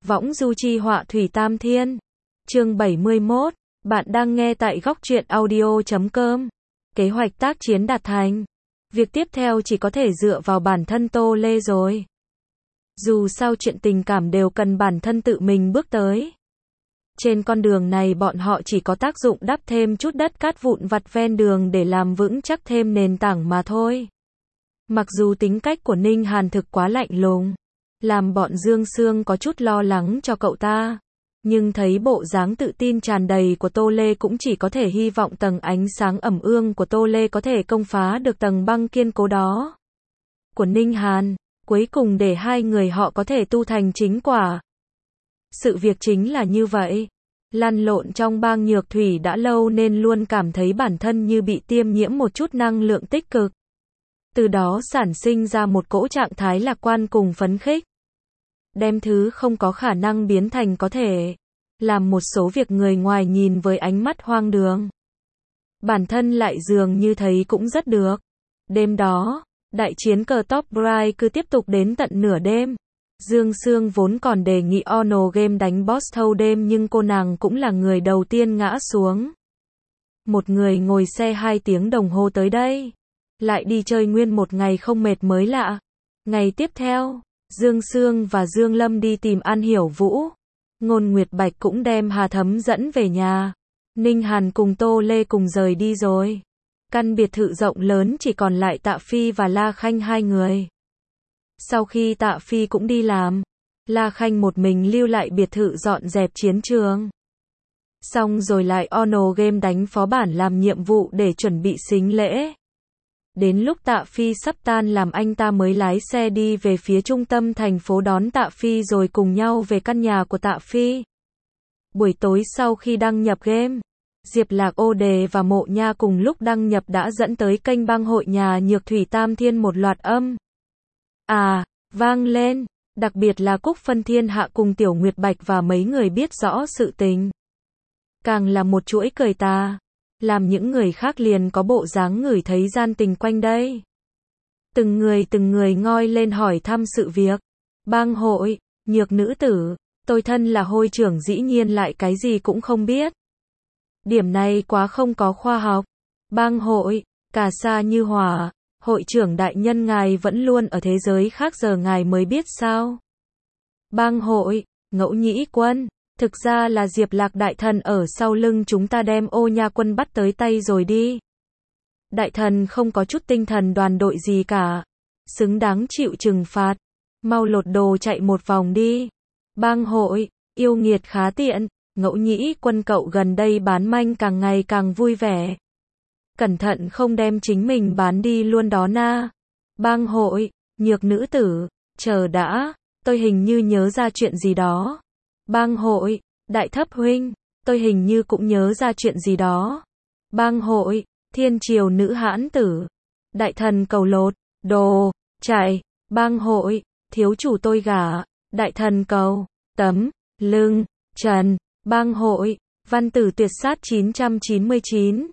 Võng du chi họa thủy tam thiên. Chương 71. Bạn đang nghe tại góc truyện audio.com. Kế hoạch tác chiến đạt thành. Việc tiếp theo chỉ có thể dựa vào bản thân Tô Lê rồi. Dù sao chuyện tình cảm đều cần bản thân tự mình bước tới. Trên con đường này bọn họ chỉ có tác dụng đắp thêm chút đất cát vụn vặt ven đường để làm vững chắc thêm nền tảng mà thôi. Mặc dù tính cách của Ninh Hàn thực quá lạnh lùng, làm bọn Dương Sương có chút lo lắng cho cậu ta. Nhưng thấy bộ dáng tự tin tràn đầy của Tô Lê cũng chỉ có thể hy vọng tầng ánh sáng ẩm ương của Tô Lê có thể công phá được tầng băng kiên cố đó của Ninh Hàn, cuối cùng để hai người họ có thể tu thành chính quả. Sự việc chính là như vậy. Lăn lộn trong bang nhược thủy đã lâu nên luôn cảm thấy bản thân như bị tiêm nhiễm một chút năng lượng tích cực. Từ đó sản sinh ra một cỗ trạng thái lạc quan cùng phấn khích. Đem thứ không có khả năng biến thành có thể. Làm một số việc người ngoài nhìn với ánh mắt hoang đường. Bản thân lại dường như thấy cũng rất được. Đêm đó, đại chiến cờ Top Bright cứ tiếp tục đến tận nửa đêm. Dương Sương vốn còn đề nghị Ono Game đánh boss thâu đêm nhưng cô nàng cũng là người đầu tiên ngã xuống. Một người ngồi xe 2 tiếng đồng hồ tới đây. Lại đi chơi nguyên một ngày không mệt mới lạ. Ngày tiếp theo, Dương Sương và Dương Lâm đi tìm An Hiểu Vũ. Ngôn Nguyệt Bạch cũng đem Hà Thấm dẫn về nhà. Ninh Hàn cùng Tô Lê cùng rời đi rồi. Căn biệt thự rộng lớn chỉ còn lại Tạ Phi và La Khanh hai người. Sau khi Tạ Phi cũng đi làm, La Khanh một mình lưu lại biệt thự dọn dẹp chiến trường. Xong rồi lại Ono Game đánh phó bản làm nhiệm vụ để chuẩn bị sính lễ. Đến lúc Tạ Phi sắp tan làm anh ta mới lái xe đi về phía trung tâm thành phố đón Tạ Phi rồi cùng nhau về căn nhà của Tạ Phi. Buổi tối sau khi đăng nhập game, Diệp Lạc Ô Đề và Mộ Nha cùng lúc đăng nhập đã dẫn tới kênh bang hội nhà Nhược Thủy Tam Thiên một loạt âm vang lên, đặc biệt là Cúc Phân Thiên Hạ cùng Tiểu Nguyệt Bạch và mấy người biết rõ sự tình. Càng là một chuỗi cười tà, làm những người khác liền có bộ dáng ngửi thấy gian tình quanh đây. Từng người ngoi lên hỏi thăm sự việc. Bang hội, Nhược nữ tử, tôi thân là hội trưởng dĩ nhiên lại cái gì cũng không biết. Điểm này quá không có khoa học. Bang hội, Cà Sa Như Hỏa, hội trưởng đại nhân ngài vẫn luôn ở thế giới khác giờ ngài mới biết sao. Bang hội, Ngẫu Nhĩ Quân, thực ra là Diệp Lạc đại thần ở sau lưng chúng ta đem Ô Nha quân bắt tới tay rồi đi. Đại thần không có chút tinh thần đoàn đội gì cả. Xứng đáng chịu trừng phạt. Mau lột đồ chạy một vòng đi. Bang hội, Yêu Nghiệt khá tiện. Ngẫu Nhĩ Quân cậu gần đây bán manh càng ngày càng vui vẻ. Cẩn thận không đem chính mình bán đi luôn đó na. Bang hội, Nhược nữ tử, chờ đã, tôi hình như nhớ ra chuyện gì đó. Bang hội, Đại Thấp huynh, tôi hình như cũng nhớ ra chuyện gì đó. Bang hội, Thiên Triều nữ hãn tử, đại thần cầu lột, đồ, chạy. Bang hội, thiếu chủ tôi gả, đại thần cầu, tấm, lưng, trần. Bang hội, Văn tử tuyệt sát 999.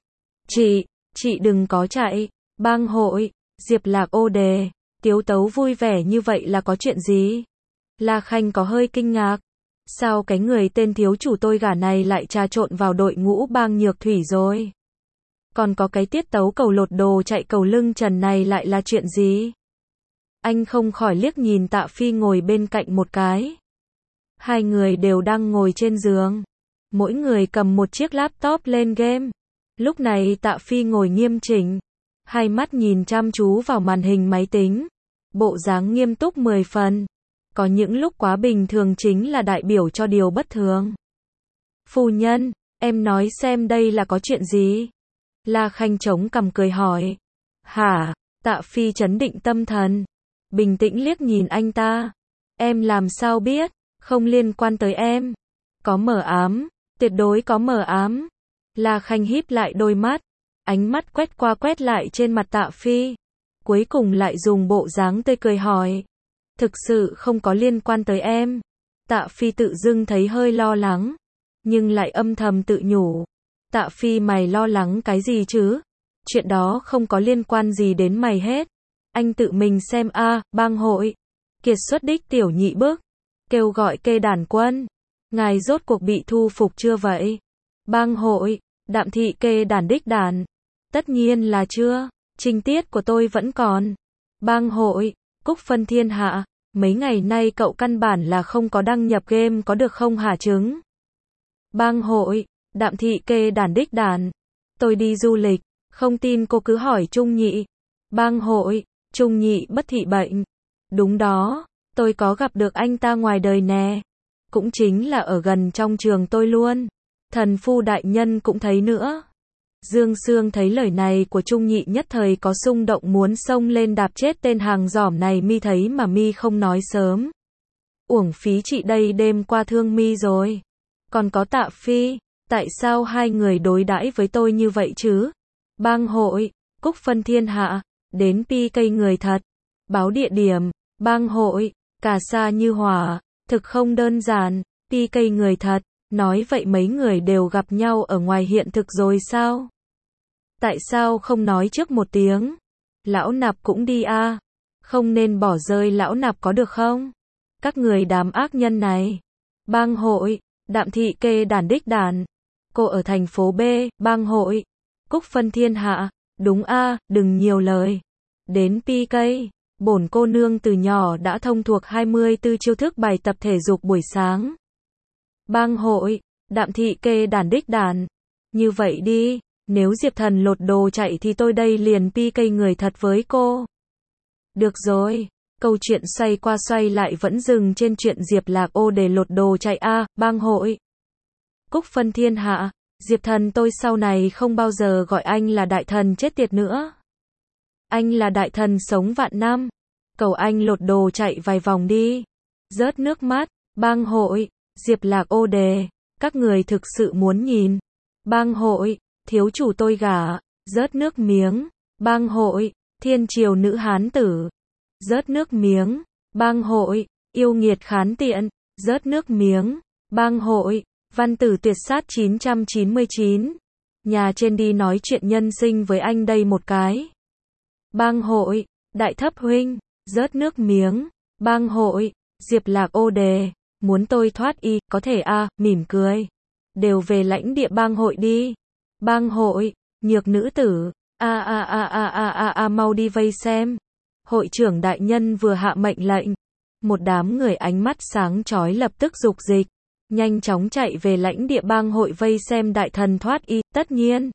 Chị đừng có chạy. Bang hội, Diệp Lạc Ô Đề, tiếu tấu vui vẻ như vậy là có chuyện gì? La Khanh có hơi kinh ngạc. Sao cái người tên thiếu chủ tôi gả này lại trà trộn vào đội ngũ bang nhược thủy rồi? Còn có cái tiết tấu cầu lột đồ chạy cầu lưng trần này lại là chuyện gì? Anh không khỏi liếc nhìn Tạ Phi ngồi bên cạnh một cái. Hai người đều đang ngồi trên giường. Mỗi người cầm một chiếc laptop lên game. Lúc này Tạ Phi ngồi nghiêm chỉnh. Hai mắt nhìn chăm chú vào màn hình máy tính. Bộ dáng nghiêm túc 10 phần. Có những lúc quá bình thường chính là đại biểu cho điều bất thường. Phu nhân, em nói xem đây là có chuyện gì? La Khanh chống cằm cười hỏi. Hả? Tạ Phi trấn định tâm thần. Bình tĩnh liếc nhìn anh ta. Em làm sao biết? Không liên quan tới em. Có mờ ám. Tuyệt đối có mờ ám. La Khanh híp lại đôi mắt. Ánh mắt quét qua quét lại trên mặt Tạ Phi. Cuối cùng lại dùng bộ dáng tươi cười hỏi. Thực sự không có liên quan tới em. Tạ Phi tự dưng thấy hơi lo lắng. Nhưng lại âm thầm tự nhủ. Tạ Phi mày lo lắng cái gì chứ? Chuyện đó không có liên quan gì đến mày hết. Anh tự mình xem bang hội. Kiệt xuất đích tiểu nhị bước. kêu gọi kê đàn quân. Ngài rốt cuộc bị thu phục chưa vậy? Bang hội, Đạm thị kê đàn đích đàn. Tất nhiên là chưa, trinh tiết của tôi vẫn còn. Bang hội, Cúc phân thiên hạ, mấy ngày nay cậu căn bản là không có đăng nhập game có được không hả trứng? Bang hội, Đạm thị kê đàn đích đàn. Tôi đi du lịch, không tin cô cứ hỏi Trung Nhị. Bang hội, Trung Nhị bất thị bệnh. Đúng đó, tôi có gặp được anh ta ngoài đời nè. Cũng chính là ở gần trong trường tôi luôn. Thần phu đại nhân cũng thấy nữa. Dương Sương thấy lời này của Trung Nhị nhất thời có xung động muốn xông lên đạp chết tên hàng giỏm này, mi thấy mà mi không nói sớm. Uổng phí chị đây đêm qua thương mi rồi. Còn có Tạ Phi, tại sao hai người đối đãi với tôi như vậy chứ? Bang hội, Cúc phân thiên hạ, đến PK người thật. Báo địa điểm, bang hội, Cà Sa Như Hỏa, thực không đơn giản, PK người thật, nói vậy mấy người đều gặp nhau ở ngoài hiện thực rồi sao? Tại sao không nói trước một tiếng? Lão Nạp cũng đi a, không nên bỏ rơi Lão Nạp có được không? Các người đám ác nhân này. Bang hội, Đạm thị kê đàn đích đàn. Cô ở thành phố B, bang hội, Cúc phân thiên hạ, đúng a, đừng nhiều lời. Đến PK, bổn cô nương từ nhỏ đã thông thuộc 24 chiêu thức bài tập thể dục buổi sáng. Bang hội, Đạm thị kê đàn đích đàn. Như vậy đi, nếu Diệp Thần lột đồ chạy thì tôi đây liền PK người thật với cô. Được rồi, câu chuyện xoay qua xoay lại vẫn dừng trên chuyện Diệp Lạc Ô để lột đồ chạy a, bang hội. Cúc phân thiên hạ, Diệp Thần tôi sau này không bao giờ gọi anh là đại thần chết tiệt nữa. Anh là đại thần sống vạn năm. Cầu anh lột đồ chạy vài vòng đi. Rớt nước mắt, bang hội, Diệp Lạc Ô đề, các người thực sự muốn nhìn. Bang hội, thiếu chủ tôi gả, rớt nước miếng. Bang hội, thiên triều nữ hán tử, rớt nước miếng. Bang hội, yêu nghiệt khán tiện, rớt nước miếng. Bang hội, văn tử tuyệt sát 999. Nhà trên đi nói chuyện nhân sinh với anh đây một cái. Bang hội, đại thấp huynh, rớt nước miếng. Bang hội, Diệp Lạc Ô đề, muốn tôi thoát y, có thể a, mỉm cười. Đều về lãnh địa bang hội đi. Bang hội, nhược nữ tử, mau đi vây xem. Hội trưởng đại nhân vừa hạ mệnh lệnh. Một đám người ánh mắt sáng chói lập tức dục dịch, nhanh chóng chạy về lãnh địa bang hội vây xem đại thần thoát y, tất nhiên.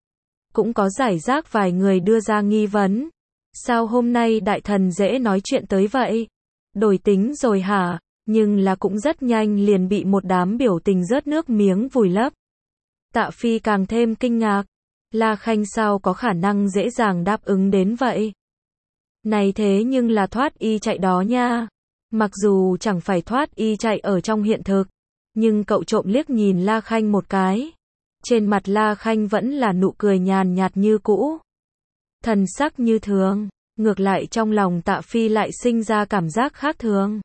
Cũng có giải rác vài người đưa ra nghi vấn. Sao hôm nay đại thần dễ nói chuyện tới vậy? Đổi tính rồi hả? Nhưng là cũng rất nhanh liền bị một đám biểu tình rớt nước miếng vùi lấp. Tạ Phi càng thêm kinh ngạc. La Khanh sao có khả năng dễ dàng đáp ứng đến vậy? Này thế nhưng là thoát y chạy đó nha. Mặc dù chẳng phải thoát y chạy ở trong hiện thực, nhưng cậu trộm liếc nhìn La Khanh một cái. Trên mặt La Khanh vẫn là nụ cười nhàn nhạt như cũ. Thần sắc như thường, ngược lại trong lòng Tạ Phi lại sinh ra cảm giác khác thường.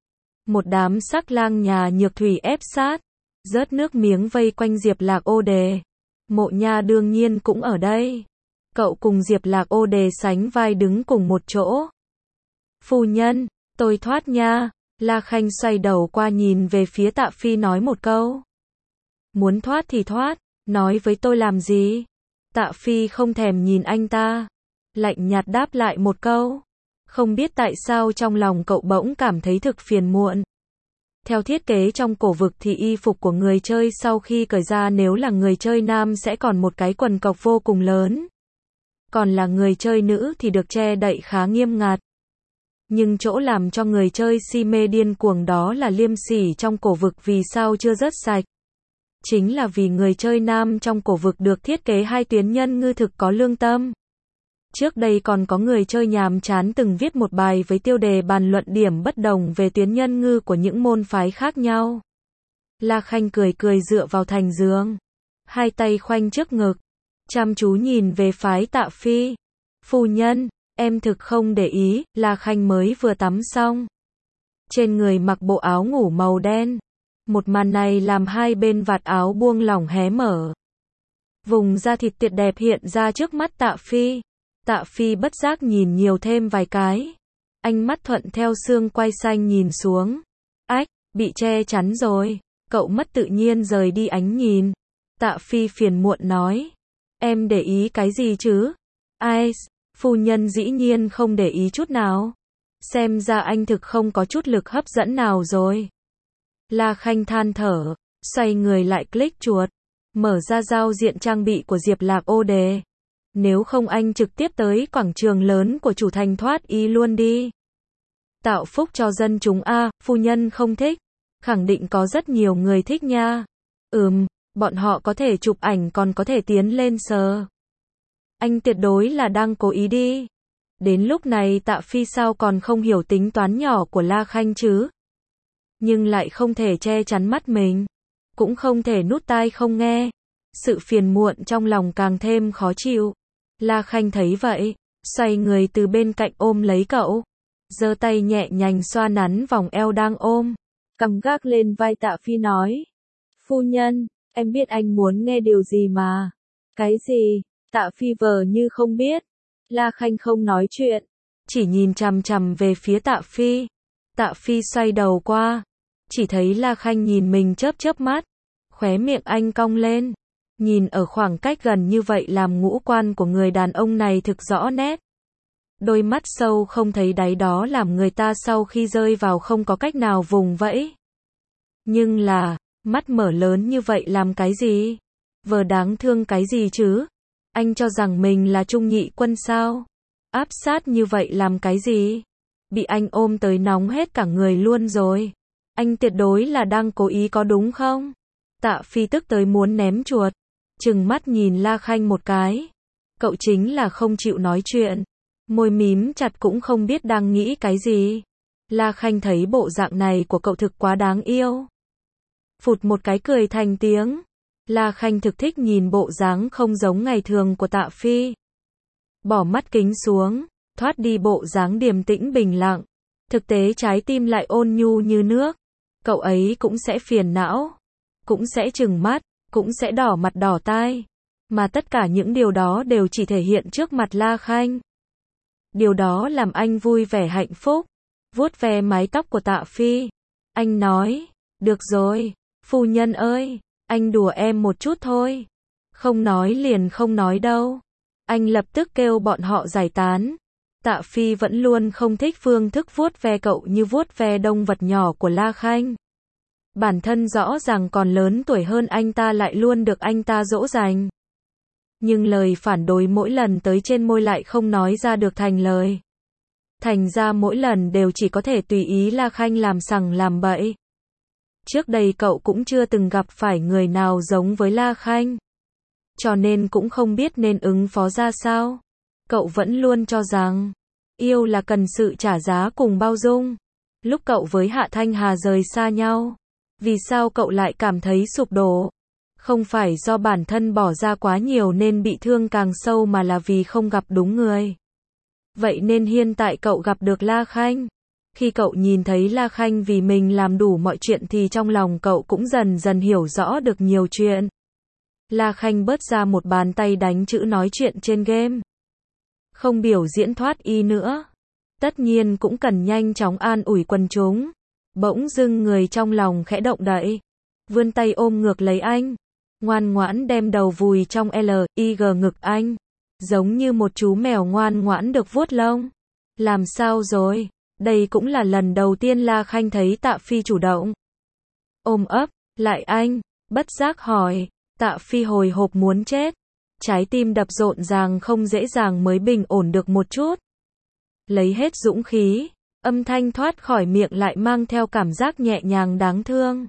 Một đám sắc lang nhà Nhược Thủy ép sát, rớt nước miếng vây quanh Diệp Lạc Ô đề. Mộ Nha đương nhiên cũng ở đây. Cậu cùng Diệp Lạc Ô đề sánh vai đứng cùng một chỗ. Phu nhân, tôi thoát nha. La Khanh xoay đầu qua nhìn về phía Tạ Phi nói một câu. Muốn thoát thì thoát, nói với tôi làm gì? Tạ Phi không thèm nhìn anh ta, lạnh nhạt đáp lại một câu. Không biết tại sao trong lòng cậu bỗng cảm thấy thực phiền muộn. Theo thiết kế trong cổ vực thì y phục của người chơi sau khi cởi ra nếu là người chơi nam sẽ còn một cái quần cộc vô cùng lớn. Còn là người chơi nữ thì được che đậy khá nghiêm ngặt. Nhưng chỗ làm cho người chơi si mê điên cuồng đó là liêm sỉ trong cổ vực vì sao chưa rớt sạch. Chính là vì người chơi nam trong cổ vực được thiết kế hai tuyến nhân ngư thực có lương tâm. Trước đây còn có người chơi nhàm chán từng viết một bài với tiêu đề bàn luận điểm bất đồng về tuyến nhân ngư của những môn phái khác nhau. La Khanh cười cười dựa vào thành giường, hai tay khoanh trước ngực, chăm chú nhìn về phái Tạ Phi. Phu nhân, em thực không để ý, La Khanh mới vừa tắm xong. Trên người mặc bộ áo ngủ màu đen. Một màn này làm hai bên vạt áo buông lỏng hé mở. Vùng da thịt tuyệt đẹp hiện ra trước mắt Tạ Phi. Tạ Phi bất giác nhìn nhiều thêm vài cái. Ánh mắt thuận theo xương quai xanh nhìn xuống. Ách, Bị che chắn rồi. Cậu mất tự nhiên rời đi ánh nhìn. Tạ Phi phiền muộn nói. Em để ý cái gì chứ? Ai, phu nhân dĩ nhiên không để ý chút nào. Xem ra anh thực không có chút lực hấp dẫn nào rồi. La Khanh than thở, xoay người lại click chuột, mở ra giao diện trang bị của Diệp Lạc ô đề. Nếu không anh trực tiếp tới quảng trường lớn của chủ thành thoát y luôn đi. Tạo phúc cho dân chúng a, phu nhân không thích. Khẳng định có rất nhiều người thích nha. Bọn họ có thể chụp ảnh còn có thể tiến lên sờ. Anh tuyệt đối là đang cố ý đi. Đến lúc này Tạ Phi sao còn không hiểu tính toán nhỏ của La Khanh chứ? Nhưng lại không thể che chắn mắt mình. Cũng không thể nút tai không nghe. Sự phiền muộn trong lòng càng thêm khó chịu. La Khanh thấy vậy, xoay người từ bên cạnh ôm lấy cậu. Giơ tay nhẹ nhàng xoa nắn vòng eo đang ôm. Cầm gác lên vai Tạ Phi nói. Phu nhân, em biết anh muốn nghe điều gì mà. Cái gì? Tạ Phi vờ như không biết. La Khanh không nói chuyện. Chỉ nhìn chằm chằm về phía Tạ Phi. Tạ Phi xoay đầu qua. Chỉ thấy La Khanh nhìn mình chớp chớp mắt. Khóe miệng anh cong lên. Nhìn ở khoảng cách gần như vậy làm ngũ quan của người đàn ông này thực rõ nét. Đôi mắt sâu không thấy đáy đó làm người ta sau khi rơi vào không có cách nào vùng vẫy. Nhưng là, mắt mở lớn như vậy làm cái gì? Vờ đáng thương cái gì chứ? Anh cho rằng mình là trung nhị quân sao? Áp sát như vậy làm cái gì? Bị anh ôm tới nóng hết cả người luôn rồi. Anh tuyệt đối là đang cố ý có đúng không? Tạ Phi tức tới muốn ném chuột. Trừng mắt nhìn La Khanh một cái. Cậu chính là không chịu nói chuyện. Môi mím chặt cũng không biết đang nghĩ cái gì. La Khanh thấy bộ dạng này của cậu thực quá đáng yêu. Phụt một cái cười thành tiếng. La Khanh thực thích nhìn bộ dáng không giống ngày thường của Tạ Phi. Bỏ mắt kính xuống, thoát đi bộ dáng điềm tĩnh bình lặng. Thực tế trái tim lại ôn nhu như nước. Cậu ấy cũng sẽ phiền não, cũng sẽ trừng mắt, cũng sẽ đỏ mặt đỏ tai. Mà tất cả những điều đó đều chỉ thể hiện trước mặt La Khanh. Điều đó làm anh vui vẻ hạnh phúc. Vuốt ve mái tóc của Tạ Phi. Anh nói, được rồi, phu nhân ơi, anh đùa em một chút thôi. Không nói liền không nói đâu. Anh lập tức kêu bọn họ giải tán. Tạ Phi vẫn luôn không thích phương thức vuốt ve cậu như vuốt ve động vật nhỏ của La Khanh. Bản thân rõ ràng còn lớn tuổi hơn anh ta lại luôn được anh ta dỗ dành. Nhưng lời phản đối mỗi lần tới trên môi lại không nói ra được thành lời. Thành ra mỗi lần đều chỉ có thể tùy ý La Khanh làm sằng làm bậy. Trước đây cậu cũng chưa từng gặp phải người nào giống với La Khanh. Cho nên cũng không biết nên ứng phó ra sao. Cậu vẫn luôn cho rằng, yêu là cần sự trả giá cùng bao dung. Lúc cậu với Hạ Thanh Hà rời xa nhau, vì sao cậu lại cảm thấy sụp đổ? Không phải do bản thân bỏ ra quá nhiều nên bị thương càng sâu mà là vì không gặp đúng người. Vậy nên hiện tại cậu gặp được La Khanh. Khi cậu nhìn thấy La Khanh vì mình làm đủ mọi chuyện thì trong lòng cậu cũng dần dần hiểu rõ được nhiều chuyện. La Khanh bớt ra một bàn tay đánh chữ nói chuyện trên game. Không biểu diễn thoát y nữa. Tất nhiên cũng cần nhanh chóng an ủi quần chúng. Bỗng dưng người trong lòng khẽ động đậy. Vươn tay ôm ngược lấy anh. Ngoan ngoãn đem đầu vùi trong L.I.G ngực anh. Giống như một chú mèo ngoan ngoãn được vuốt lông. Làm sao rồi? Đây cũng là lần đầu tiên La Khanh thấy Tạ Phi chủ động ôm ấp lại anh. Bất giác hỏi. Tạ Phi hồi hộp muốn chết. Trái tim đập rộn ràng không dễ dàng mới bình ổn được một chút. Lấy hết dũng khí. Âm thanh thoát khỏi miệng lại mang theo cảm giác nhẹ nhàng đáng thương.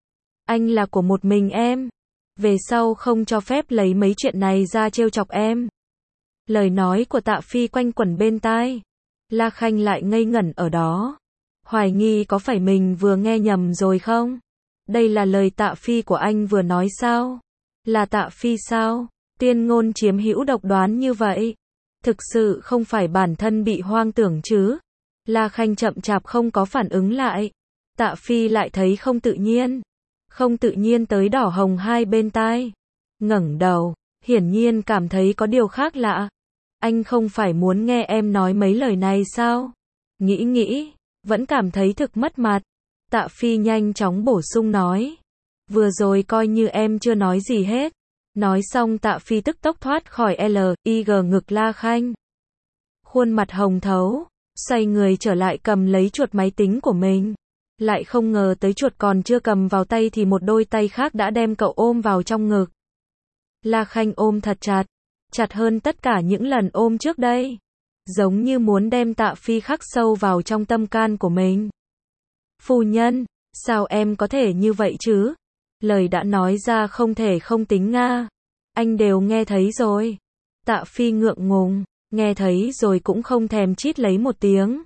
Anh là của một mình em. Về sau không cho phép lấy mấy chuyện này ra trêu chọc em. Lời nói của Tạ Phi quanh quẩn bên tai. La Khanh lại ngây ngẩn ở đó. Hoài nghi có phải mình vừa nghe nhầm rồi không? Đây là lời Tạ Phi của anh vừa nói sao? Là Tạ Phi sao? Tiên ngôn chiếm hữu độc đoán như vậy. Thực sự không phải bản thân bị hoang tưởng chứ? La Khanh chậm chạp không có phản ứng lại. Tạ Phi lại thấy không tự nhiên. Không tự nhiên tới đỏ hồng hai bên tai. Ngẩng đầu, hiển nhiên cảm thấy có điều khác lạ. Anh không phải muốn nghe em nói mấy lời này sao? Nghĩ, vẫn cảm thấy thực mất mặt. Tạ Phi nhanh chóng bổ sung nói. Vừa rồi coi như em chưa nói gì hết. Nói xong Tạ Phi tức tốc thoát khỏi LIG ngực La Khanh. Khuôn mặt hồng thấu, xoay người trở lại cầm lấy chuột máy tính của mình. Lại không ngờ tới chuột còn chưa cầm vào tay thì một đôi tay khác đã đem cậu ôm vào trong ngực. La Khanh ôm thật chặt, chặt hơn tất cả những lần ôm trước đây. Giống như muốn đem Tạ Phi khắc sâu vào trong tâm can của mình. Phu nhân, sao em có thể như vậy chứ? Lời đã nói ra không thể không tính nga. Anh đều nghe thấy rồi. Tạ Phi ngượng ngùng, nghe thấy rồi cũng không thèm chít lấy một tiếng.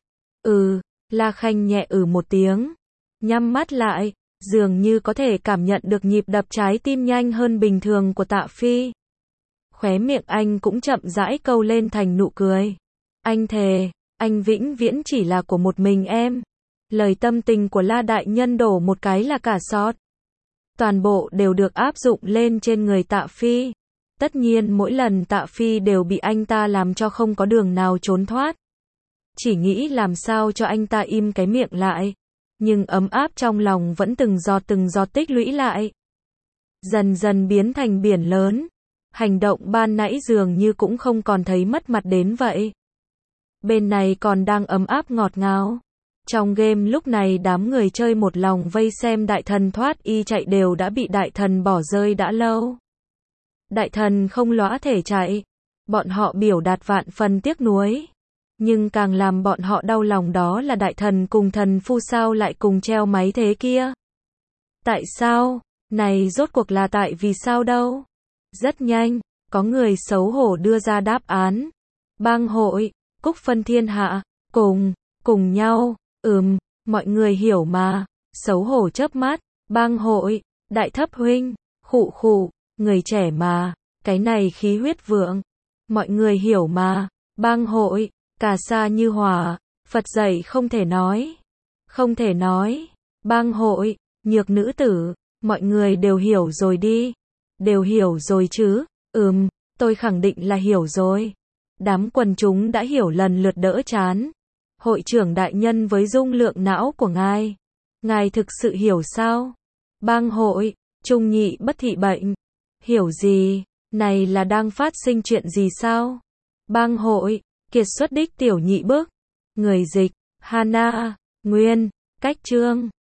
La Khanh nhẹ một tiếng. Nhắm mắt lại, dường như có thể cảm nhận được nhịp đập trái tim nhanh hơn bình thường của Tạ Phi. Khóe miệng anh cũng chậm rãi câu lên thành nụ cười. Anh thề, anh vĩnh viễn chỉ là của một mình em. Lời tâm tình của La Đại Nhân đổ một cái là cả sọt. Toàn bộ đều được áp dụng lên trên người Tạ Phi. Tất nhiên mỗi lần Tạ Phi đều bị anh ta làm cho không có đường nào trốn thoát. Chỉ nghĩ làm sao cho anh ta im cái miệng lại. Nhưng ấm áp trong lòng vẫn từng giọt tích lũy lại. Dần dần biến thành biển lớn. Hành động ban nãy dường như cũng không còn thấy mất mặt đến vậy. Bên này còn đang ấm áp ngọt ngào. Trong game lúc này đám người chơi một lòng vây xem đại thần thoát y chạy đều đã bị đại thần bỏ rơi đã lâu. Đại thần không lõa thể chạy. Bọn họ biểu đạt vạn phần tiếc nuối. Nhưng càng làm bọn họ đau lòng đó là đại thần cùng thần phu sao lại cùng treo máy thế kia. Tại sao? Này rốt cuộc là tại vì sao đâu? Rất nhanh, có người xấu hổ đưa ra đáp án. Bang hội, Cúc phân thiên hạ, cùng nhau, mọi người hiểu mà. Xấu hổ chớp mắt, bang hội, đại thấp huynh, khụ, người trẻ mà, cái này khí huyết vượng. Mọi người hiểu mà, bang hội, cà sa như hỏa, Phật dạy không thể nói, bang hội, nhược nữ tử, mọi người đều hiểu rồi đi, đều hiểu rồi chứ, tôi khẳng định là hiểu rồi. Đám quần chúng đã hiểu lần lượt đỡ chán. Hội trưởng đại nhân với dung lượng não của ngài thực sự hiểu sao? Bang hội, trung nhị bất thị bệnh, hiểu gì, này là đang phát sinh chuyện gì sao? Bang hội, kiệt xuất đích tiểu nhị bức, người dịch, Hana, Nguyên, cách chương.